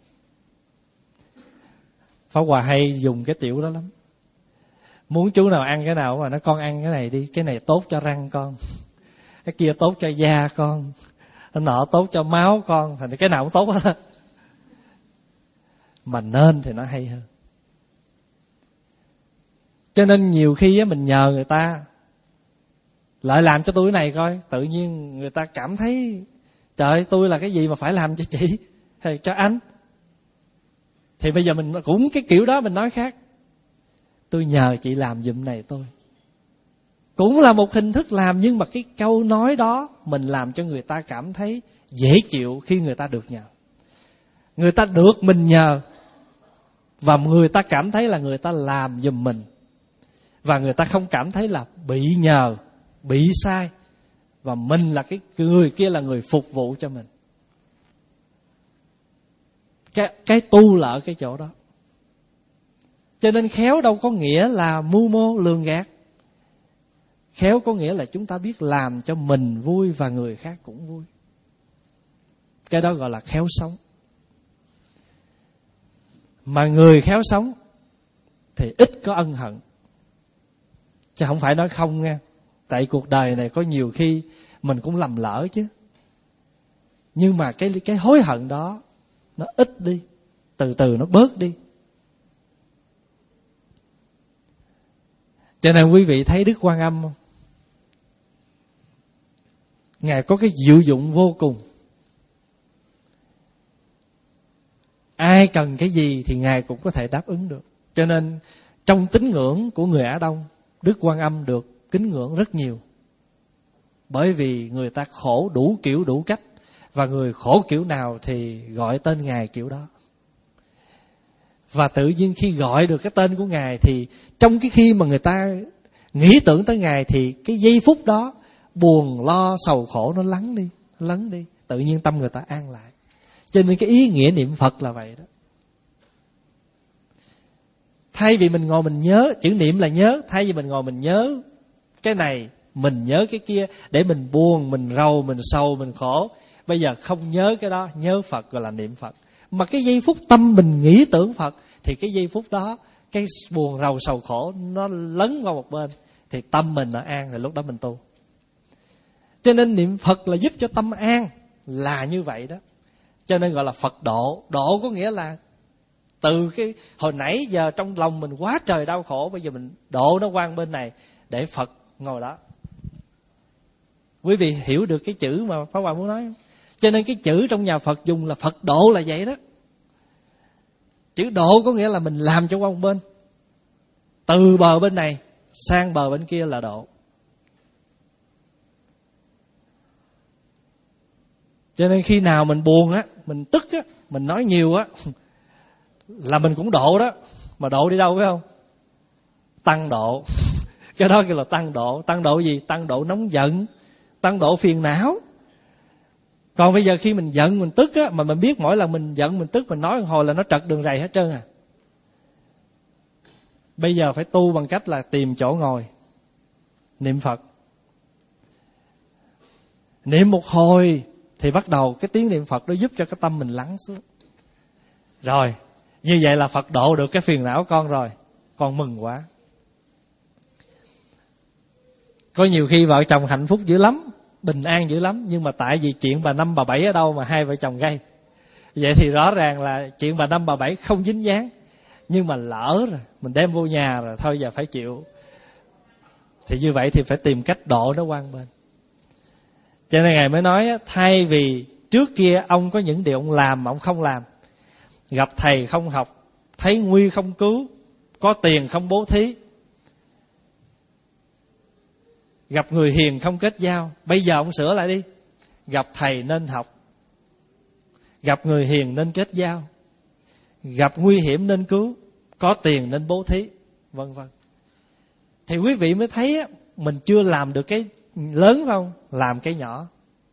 Pháp Hòa hay dùng cái tiểu đó lắm. Muốn chú nào ăn cái nào mà nó con ăn cái này đi. Cái này tốt cho răng con, cái kia tốt cho da con, cái nọ tốt cho máu con. Thành cái nào cũng tốt hết. Mà nên thì nó hay hơn. Cho nên nhiều khi á, mình nhờ người ta lại làm cho tôi cái này coi. Tự nhiên người ta cảm thấy trời ơi, tôi là cái gì mà phải làm cho chị hay cho anh. Thì bây giờ mình cũng cái kiểu đó mình nói khác. Tôi nhờ chị làm giùm này tôi. Cũng là một hình thức làm, nhưng mà cái câu nói đó mình làm cho người ta cảm thấy dễ chịu khi người ta được nhờ. Người ta được mình nhờ, và người ta cảm thấy là người ta làm giùm mình. Và người ta không cảm thấy là bị nhờ, bị sai, và mình là cái người kia là người phục vụ cho mình. Cái, cái tu là ở cái chỗ đó. Cho nên khéo đâu có nghĩa là mưu mô lường gạt. Khéo có nghĩa là chúng ta biết làm cho mình vui và người khác cũng vui. Cái đó gọi là khéo sống. Mà người khéo sống thì ít có ân hận. Chứ không phải nói không nha. Tại cuộc đời này có nhiều khi mình cũng lầm lỡ chứ. Nhưng mà cái, cái hối hận đó nó ít đi, từ từ nó bớt đi. Cho nên quý vị thấy Đức Quan Âm không? Ngài có cái diệu dụng vô cùng. Ai cần cái gì thì Ngài cũng có thể đáp ứng được. Cho nên trong tín ngưỡng của người Á Đông, Đức Quan Âm được kính ngưỡng rất nhiều. Bởi vì người ta khổ đủ kiểu đủ cách, và người khổ kiểu nào thì gọi tên Ngài kiểu đó. Và tự nhiên khi gọi được cái tên của Ngài thì trong cái khi mà người ta nghĩ tưởng tới Ngài thì cái giây phút đó buồn lo sầu khổ nó lắng đi, lắng đi. Tự nhiên tâm người ta an lại. Cho nên cái ý nghĩa niệm Phật là vậy đó. Thay vì mình ngồi mình nhớ, chữ niệm là nhớ. Thay vì mình ngồi mình nhớ cái này, mình nhớ cái kia, để mình buồn, mình rầu, mình sầu, mình khổ. Bây giờ không nhớ cái đó, nhớ Phật gọi là niệm Phật. Mà cái giây phút tâm mình nghĩ tưởng Phật, thì cái giây phút đó cái buồn rầu sầu khổ nó lấn qua một bên, thì tâm mình nó an, thì lúc đó mình tu. Cho nên niệm Phật là giúp cho tâm an, là như vậy đó. Cho nên gọi là Phật độ. Độ có nghĩa là từ cái hồi nãy giờ trong lòng mình quá trời đau khổ, bây giờ mình độ nó qua bên này để Phật ngồi đó. Quý vị hiểu được cái chữ mà Pháp Hòa muốn nói không? Cho nên cái chữ trong nhà Phật dùng là Phật độ là vậy đó. Chữ độ có nghĩa là mình làm cho qua một bên, từ bờ bên này sang bờ bên kia là độ. Cho nên khi nào mình buồn á, mình tức á, mình nói nhiều á, là mình cũng độ đó. Mà độ đi đâu phải không? Tăng độ. Cái đó kêu là tăng độ. Tăng độ gì? Tăng độ nóng giận, tăng độ phiền não. Còn bây giờ khi mình giận, mình tức á, mà mình biết mỗi lần mình giận, mình tức, mình nói một hồi là nó trật đường rầy hết trơn à. Bây giờ phải tu bằng cách là tìm chỗ ngồi, niệm Phật. Niệm một hồi thì bắt đầu cái tiếng niệm Phật nó giúp cho cái tâm mình lắng xuống. Rồi, như vậy là Phật độ được cái phiền não con rồi, con mừng quá. Có nhiều khi vợ chồng hạnh phúc dữ lắm, bình an dữ lắm, nhưng mà tại vì chuyện bà năm bà bảy ở đâu mà hai vợ chồng gây. Vậy thì rõ ràng là chuyện bà năm bà bảy không dính dáng, nhưng mà lỡ rồi, mình đem vô nhà rồi, thôi giờ phải chịu. Thì như vậy thì phải tìm cách độ nó qua một bên. Cho nên Ngài mới nói, thay vì trước kia ông có những điều ông làm mà ông không làm, gặp thầy không học, thấy nguy không cứu, có tiền không bố thí, gặp người hiền không kết giao. Bây giờ ông sửa lại đi, gặp thầy nên học, gặp người hiền nên kết giao, gặp nguy hiểm nên cứu, có tiền nên bố thí, vân vân. Thì quý vị mới thấy á, mình chưa làm được cái lớn phải không? Làm cái nhỏ.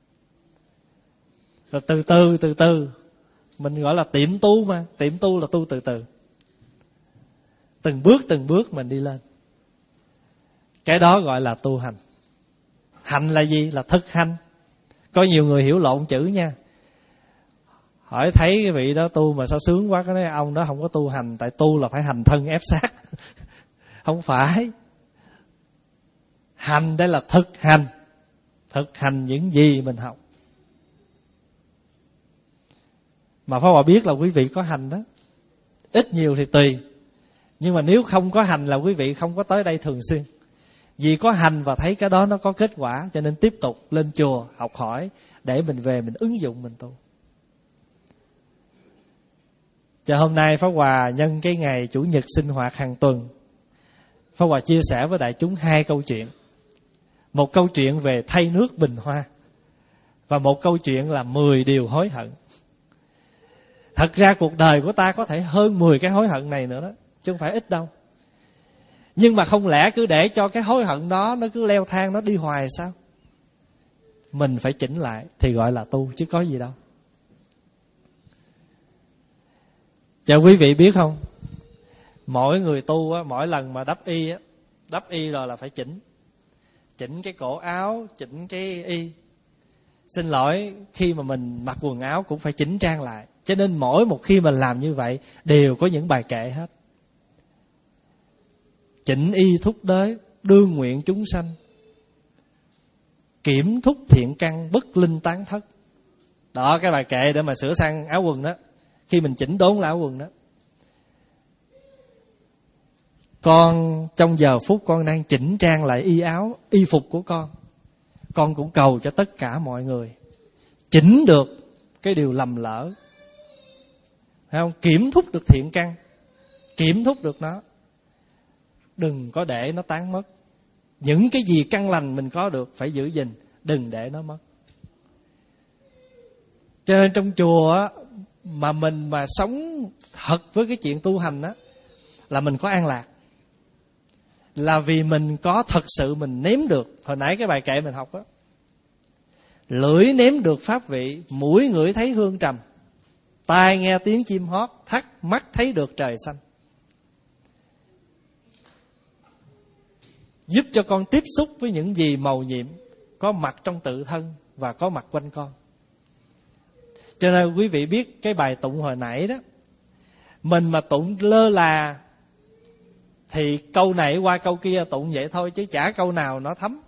Rồi từ từ từ từ, mình gọi là tiệm tu mà, tiệm tu là tu từ từ, từng bước từng bước mình đi lên. Cái đó gọi là tu hành. Hành là gì? Là thực hành. Có nhiều người hiểu lộn chữ nha. Hỏi thấy cái vị đó tu mà sao sướng quá, cái nói ông đó không có tu hành, tại tu là phải hành thân ép sát. Không phải. Hành đây là thực hành, thực hành những gì mình học. Mà Pháp Hòa biết là quý vị có hành đó, ít nhiều thì tùy. Nhưng mà nếu không có hành là quý vị không có tới đây thường xuyên. Vì có hành và thấy cái đó nó có kết quả, cho nên tiếp tục lên chùa học hỏi để mình về mình ứng dụng mình tu. Cho hôm nay Pháp Hòa nhân cái ngày Chủ nhật sinh hoạt hàng tuần, Pháp Hòa chia sẻ với đại chúng hai câu chuyện. Một câu chuyện về thay nước bình hoa, và một câu chuyện là mười điều hối hận. Thật ra cuộc đời của ta có thể hơn mười cái hối hận này nữa đó, chứ không phải ít đâu. Nhưng mà không lẽ cứ để cho cái hối hận đó nó cứ leo thang, nó đi hoài sao? Mình phải chỉnh lại thì gọi là tu, chứ có gì đâu. Cho quý vị biết không, mỗi người tu á, mỗi lần mà đắp y á, đắp y rồi là phải chỉnh. Chỉnh cái cổ áo, chỉnh cái y. Xin lỗi, khi mà mình mặc quần áo cũng phải chỉnh trang lại. Cho nên mỗi một khi mình làm như vậy đều có những bài kệ hết. Chỉnh y thúc đới, đương nguyện chúng sanh, kiểm thúc thiện căn, bất linh tán thất. Đó, cái bài kệ để mà sửa sang áo quần đó. Khi mình chỉnh đốn là áo quần đó. Con trong giờ phút con đang chỉnh trang lại y áo, y phục của con, con cũng cầu cho tất cả mọi người chỉnh được cái điều lầm lỡ, phải không? Kiểm thúc được thiện căn, kiểm thúc được nó, đừng có để nó tán mất. Những cái gì căn lành mình có được phải giữ gìn, đừng để nó mất. Cho nên trong chùa á, mà mình mà sống thật với cái chuyện tu hành á, là mình có an lạc. Là vì mình có thật sự mình nếm được. Hồi nãy cái bài kệ mình học á, lưỡi nếm được pháp vị, mũi ngửi thấy hương trầm, tai nghe tiếng chim hót, thắt mắt thấy được trời xanh. Giúp cho con tiếp xúc với những gì màu nhiệm có mặt trong tự thân và có mặt quanh con. Cho nên quý vị biết cái bài tụng hồi nãy đó, mình mà tụng lơ là thì câu này qua câu kia tụng vậy thôi, chứ chả câu nào nó thấm.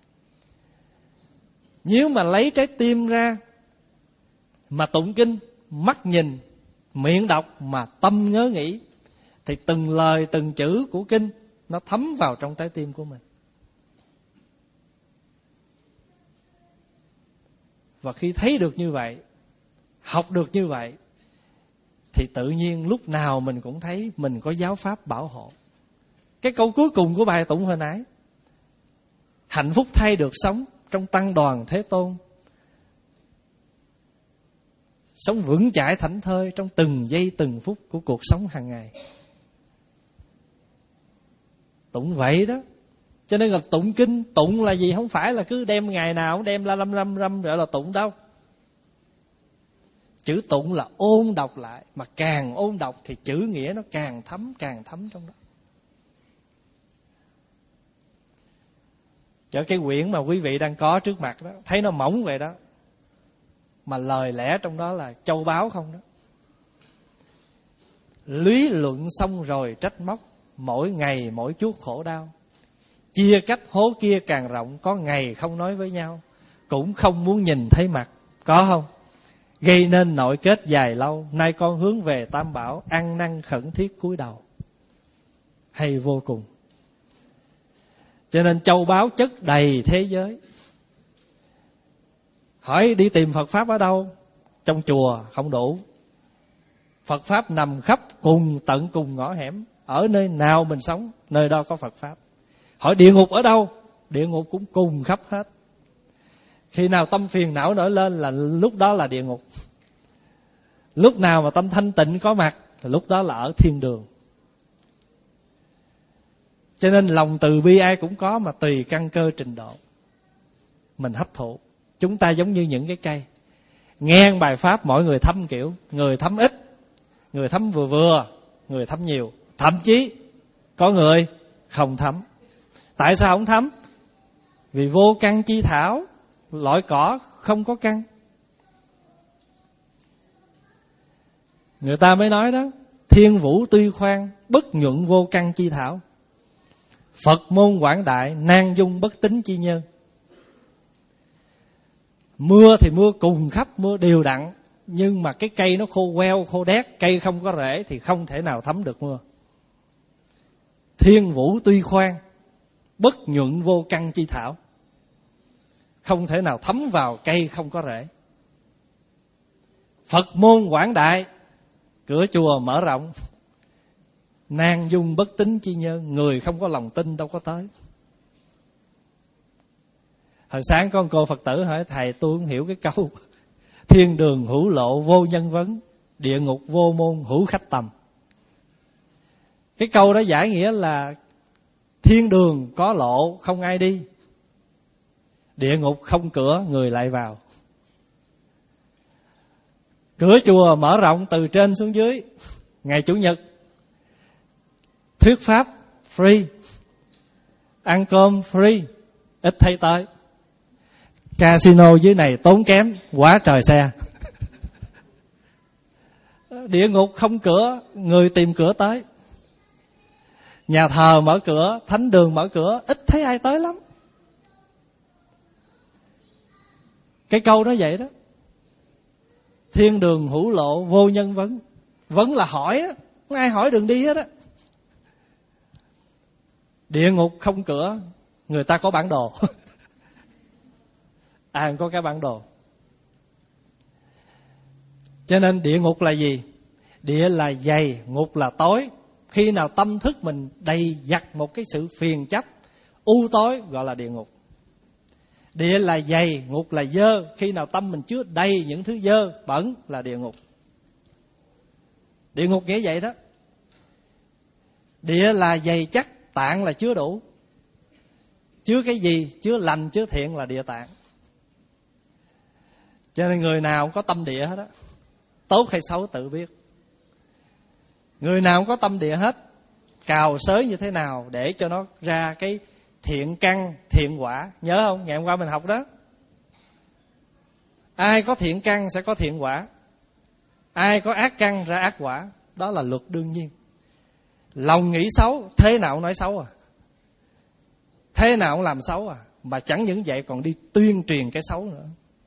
Nếu mà lấy trái tim ra mà tụng kinh, mắt nhìn, miệng đọc mà tâm nhớ nghĩ, thì từng lời từng chữ của kinh nó thấm vào trong trái tim của mình. Và khi thấy được như vậy, học được như vậy, thì tự nhiên lúc nào mình cũng thấy mình có giáo pháp bảo hộ. Cái câu cuối cùng của bài tụng hồi nãy: hạnh phúc thay được sống trong tăng đoàn Thế Tôn, sống vững chãi thảnh thơi trong từng giây từng phút của cuộc sống hàng ngày. Tụng vậy đó. Cho nên là tụng kinh, tụng là gì? Không phải là cứ đem ngày nào cũng đem la lâm lâm lâm rồi là tụng đâu. Chữ tụng là ôn đọc lại, mà càng ôn đọc thì chữ nghĩa nó càng thấm, càng thấm trong đó. Cho cái quyển mà quý vị đang có trước mặt đó, thấy nó mỏng vậy đó, mà lời lẽ trong đó là châu báu không đó. Lý luận xong rồi trách móc, mỗi ngày mỗi chút khổ đau. Chia cách hố kia càng rộng, có ngày không nói với nhau, cũng không muốn nhìn thấy mặt, có không? Gây nên nội kết dài lâu, nay con hướng về Tam Bảo, ăn năn khẩn thiết cúi đầu. Hay vô cùng. Cho nên châu báu chất đầy thế giới. Hỏi đi tìm Phật Pháp ở đâu? Trong chùa không đủ. Phật Pháp nằm khắp cùng tận cùng ngõ hẻm. Ở nơi nào mình sống, nơi đó có Phật Pháp. Hỏi địa ngục ở đâu? Địa ngục cũng cùng khắp hết. Khi nào tâm phiền não nổi lên là lúc đó là địa ngục. Lúc nào mà tâm thanh tịnh có mặt thì lúc đó là ở thiên đường. Cho nên lòng từ bi ai cũng có, mà tùy căn cơ trình độ mình hấp thụ. Chúng ta giống như những cái cây, nghe bài Pháp mọi người thấm kiểu, người thấm ít, người thấm vừa vừa, người thấm nhiều. Thậm chí có người không thấm. Tại sao không thấm? Vì vô căn chi thảo, loại cỏ không có căn. Người ta mới nói đó, thiên vũ tuy khoan, bất nhuận vô căn chi thảo. Phật môn quảng đại, nan dung bất tính chi nhân. Mưa thì mưa cùng khắp, mưa đều đặn, nhưng mà cái cây nó khô queo, khô đét, cây không có rễ thì không thể nào thấm được mưa. Thiên vũ tuy khoan, bất nhuận vô căn chi thảo. Không thể nào thấm vào cây không có rễ. Phật môn quảng đại, cửa chùa mở rộng, nan dung bất tín chi nhân. Người không có lòng tin đâu có tới. Hồi sáng có một cô Phật tử hỏi thầy, tôi không hiểu cái câu thiên đường hữu lộ vô nhân vấn, địa ngục vô môn hữu khách tầm. Cái câu đó giải nghĩa là thiên đường có lộ không ai đi, địa ngục không cửa người lại vào. Cửa chùa mở rộng từ trên xuống dưới. Ngày Chủ nhật thuyết pháp free, ăn cơm free, ít thấy tới. Casino dưới này tốn kém quá trời xe. Địa ngục không cửa, người tìm cửa tới. Nhà thờ mở cửa, thánh đường mở cửa, ít thấy ai tới lắm. Cái câu đó vậy đó. Thiên đường hữu lộ vô nhân vấn. Vấn là hỏi á, không ai hỏi đường đi hết á. Địa ngục không cửa, người ta có bản đồ. À, có cái bản đồ. Cho nên địa ngục là gì? Địa là dày, ngục là tối. Khi nào tâm thức mình đầy dặt một cái sự phiền chấp, u tối, gọi là địa ngục. Địa là dày, ngục là dơ. Khi nào tâm mình chứa đầy những thứ dơ, bẩn là địa ngục. Địa ngục nghĩa vậy đó. Địa là dày chắc, tạng là chứa đủ. Chứa cái gì? Chứa lành, chứa thiện là địa tạng. Cho nên người nào cũng có tâm địa hết á, tốt hay xấu tự biết. Người nào cũng có tâm địa hết, cào xới như thế nào để cho nó ra cái thiện căn, thiện quả. Nhớ không? Ngày hôm qua mình học đó. Ai có thiện căn sẽ có thiện quả, ai có ác căn ra ác quả. Đó là luật đương nhiên. Lòng nghĩ xấu, thế nào cũng nói xấu à, thế nào cũng làm xấu à. Mà chẳng những vậy còn đi tuyên truyền cái xấu nữa.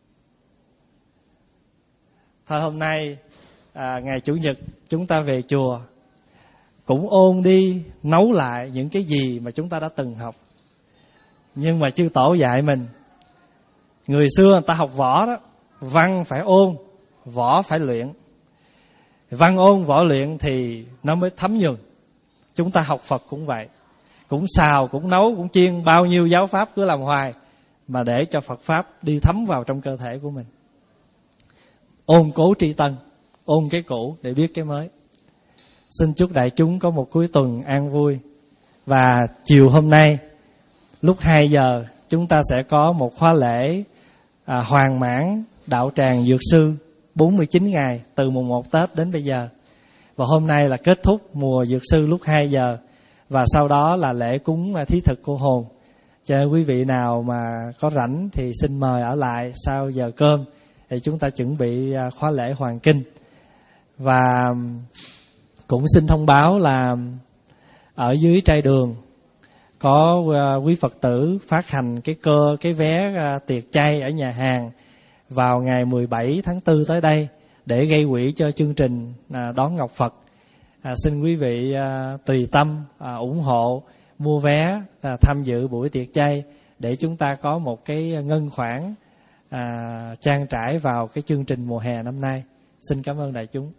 Thôi hôm nay à, ngày Chủ nhật chúng ta về chùa cũng ôn đi nấu lại những cái gì mà chúng ta đã từng học. Nhưng mà chư tổ dạy mình, người xưa người ta học võ đó, văn phải ôn, võ phải luyện. Văn ôn võ luyện thì nó mới thấm nhuần. Chúng ta học Phật cũng vậy, cũng xào, cũng nấu, cũng chiên, bao nhiêu giáo pháp cứ làm hoài, mà để cho Phật pháp đi thấm vào trong cơ thể của mình. Ôn cố tri tân, ôn cái cũ để biết cái mới. Xin chúc đại chúng có một cuối tuần an vui. Và chiều hôm nay lúc hai giờ chúng ta sẽ có một khóa lễ à, hoàn mãn đạo tràng Dược Sư bốn mươi chín ngày từ mùng một Tết đến bây giờ. Và hôm nay là kết thúc mùa Dược Sư lúc hai giờ. Và sau đó là lễ cúng thí thực cô hồn. Cho nên quý vị nào mà có rảnh thì xin mời ở lại sau giờ cơm để chúng ta chuẩn bị khóa lễ hoàn kinh. Và cũng xin thông báo là ở dưới trai đường có quý Phật tử phát hành cái cơ cái vé tiệc chay ở nhà hàng vào ngày mười bảy tháng tư tới đây để gây quỹ cho chương trình đón Ngọc Phật. À, xin quý vị à, tùy tâm à, ủng hộ mua vé à, tham dự buổi tiệc chay để chúng ta có một cái ngân khoản à, trang trải vào cái chương trình mùa hè năm nay. Xin cảm ơn đại chúng.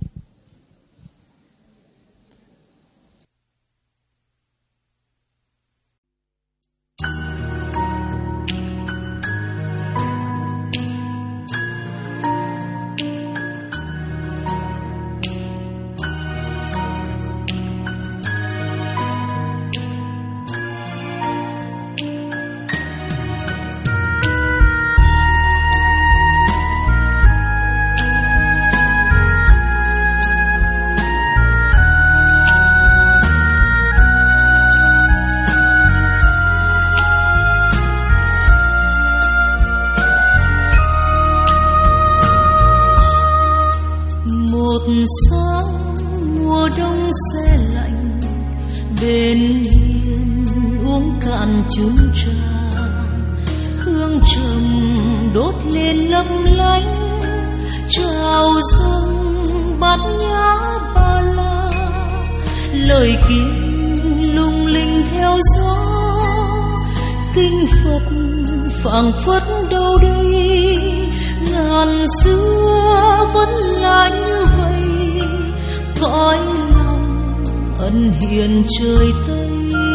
Sáng mùa đông se lạnh, bên hiên uống cạn chung trà, hương trầm đốt lên lấp lánh, trào dâng bát nhã ba la, lời kinh lung linh theo gió, kinh Phật phảng phất đâu đây, ngàn xưa vẫn là như vậy. Cõi lòng ân hiền trời Tây,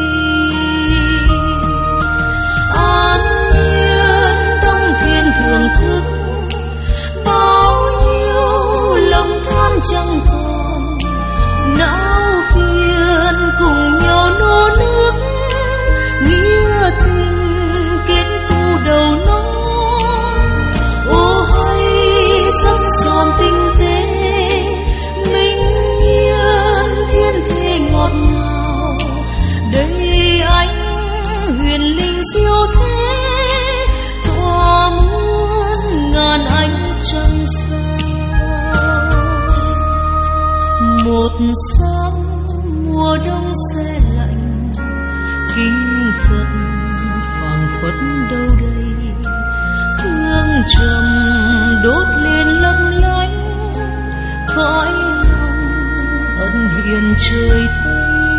an nhiên tâm thiên thưởng thức, bao nhiêu lòng than chẳng còn, não phiền cùng nhau nô nức, nghĩa tình kết tu đầu non. Ô hay sắc son tinh tế, ngọt ngào đây ánh huyền linh siêu thế, tỏa muôn ngàn ánh trăng sao. Một sáng mùa đông se lạnh, kinh Phật phảng phất đâu đây, hương trầm đốt lên lấp lánh, cõi ân hiền trời Tây.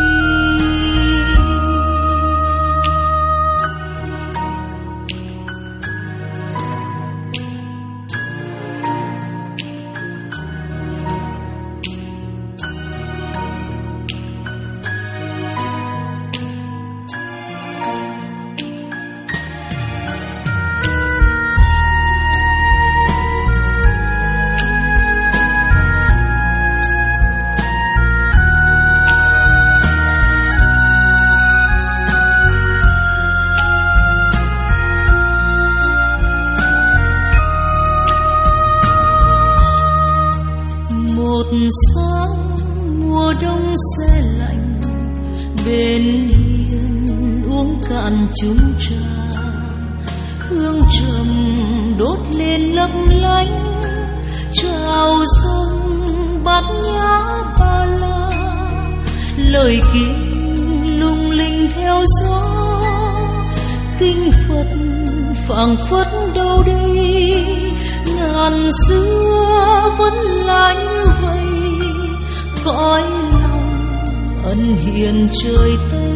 Sáng mùa đông se lạnh, bên hiên uống cạn chung trà, hương trầm đốt lên lấp lánh, trào dâng bát nhã ba la, lời kinh lung linh theo gió, kinh Phật phảng phất đâu đây, ngàn xưa vẫn là như vậy. Cõi lòng ân hiền trời Tây,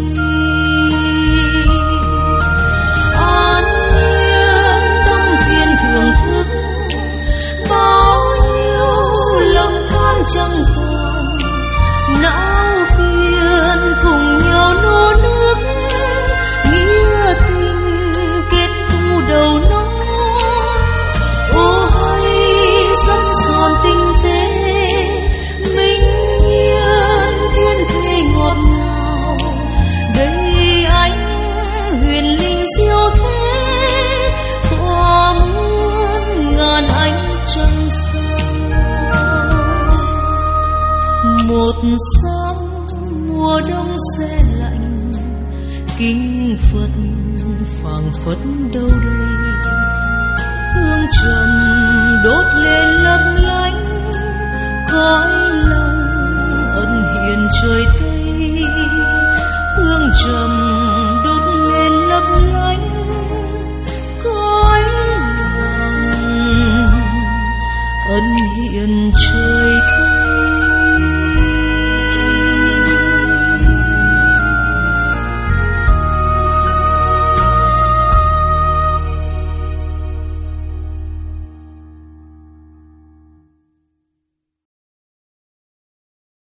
an nhiên tâm thiên thưởng thức, một sáng mùa đông se lạnh, kinh Phật phảng phất đâu đây, hương trầm đốt lên lấp lánh, cõi lòng ân hiền trời Tây, hương trầm đốt lên lấp lánh, cõi lòng ân hiền trời